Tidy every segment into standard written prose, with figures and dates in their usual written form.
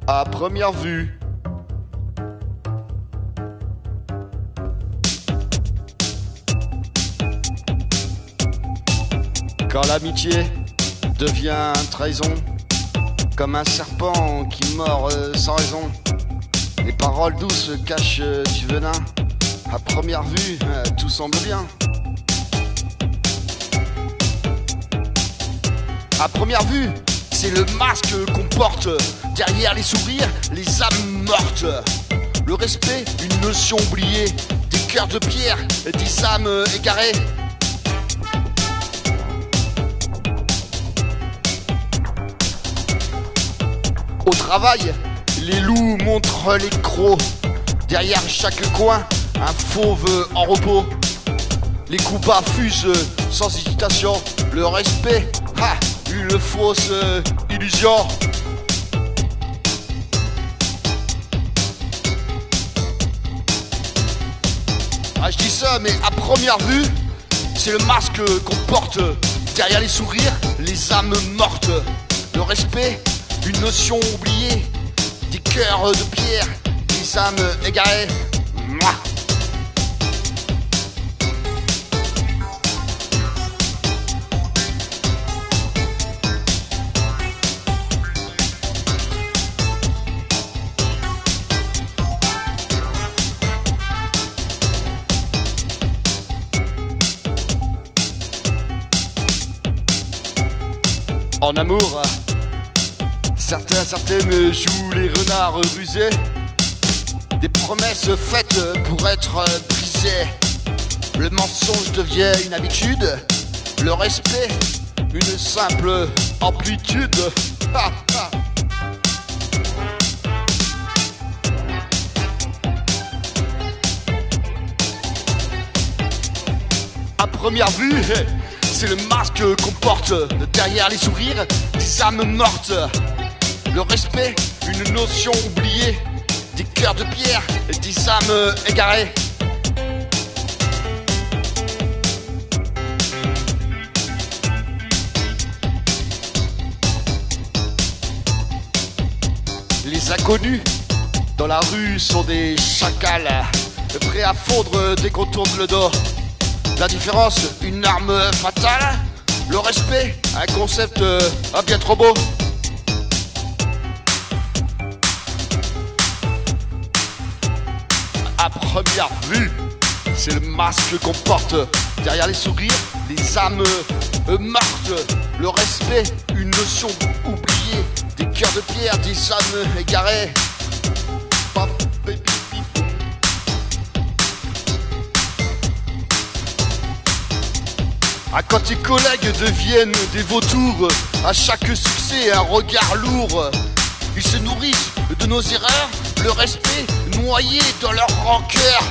À première vue. Quand l'amitié devient trahison, comme un serpent qui mord sans raison, les paroles douces cachent du venin. À première vue, tout semble bien. À première vue, c'est le masque qu'on porte. Derrière les sourires, les âmes mortes. Le respect, une notion oubliée. Des cœurs de pierre, des âmes égarées. Au travail, les loups montrent les crocs. Derrière chaque coin, un fauve en repos. Les coups bas fusent sans hésitation. Le respect, une fausse illusion. Je dis ça, mais à première vue, c'est le masque qu'on porte. Derrière les sourires, les âmes mortes. Le respect, une notion oubliée. Des cœurs de pierre, des âmes égarées. Mouah. En amour, certaines jouent les renards rusés. Des promesses faites pour être brisées. Le mensonge devient une habitude. Le respect, une simple amplitude. À première vue, c'est le masque qu'on porte. Derrière les sourires, des âmes mortes. Le respect, une notion oubliée. Des cœurs de pierre, des âmes égarées. Les inconnus dans la rue sont des chacals, prêts à fondre dès qu'on tourne le dos. La différence, une arme fatale. Le respect, un concept bien trop beau. À première vue, c'est le masque qu'on porte. Derrière les sourires, les âmes mortes. Le respect, une notion oubliée. Des cœurs de pierre, des âmes égarées. Quand tes collègues deviennent des vautours, à chaque succès un regard lourd. Ils se nourrissent de nos erreurs, le respect noyé dans leur rancœur.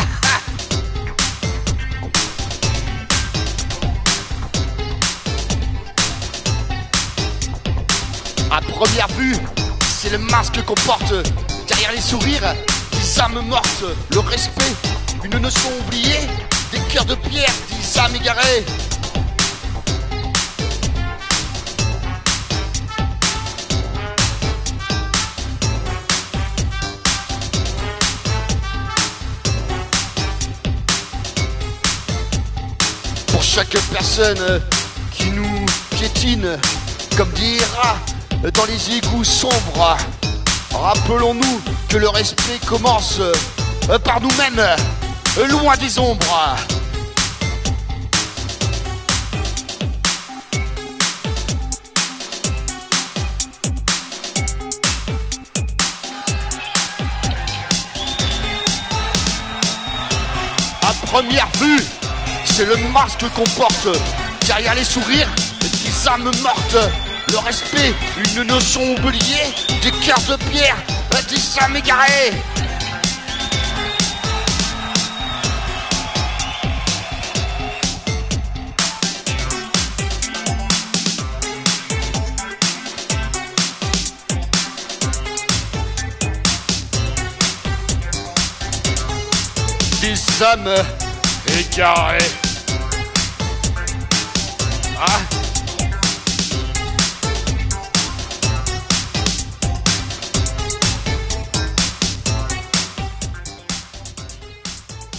À première vue, c'est le masque qu'on porte. Derrière les sourires, des âmes mortes. Le respect, une notion oubliée. Des cœurs de pierre, des âmes égarées. Pour chaque personne qui nous piétine comme des rats dans les égouts sombres, rappelons-nous que le respect commence par nous-mêmes, loin des ombres. À première vue, c'est le masque qu'on porte. Derrière les sourires, des âmes mortes. Le respect, une notion oubliée. Des cœurs de pierre, des âmes égarées. Des âmes égarées.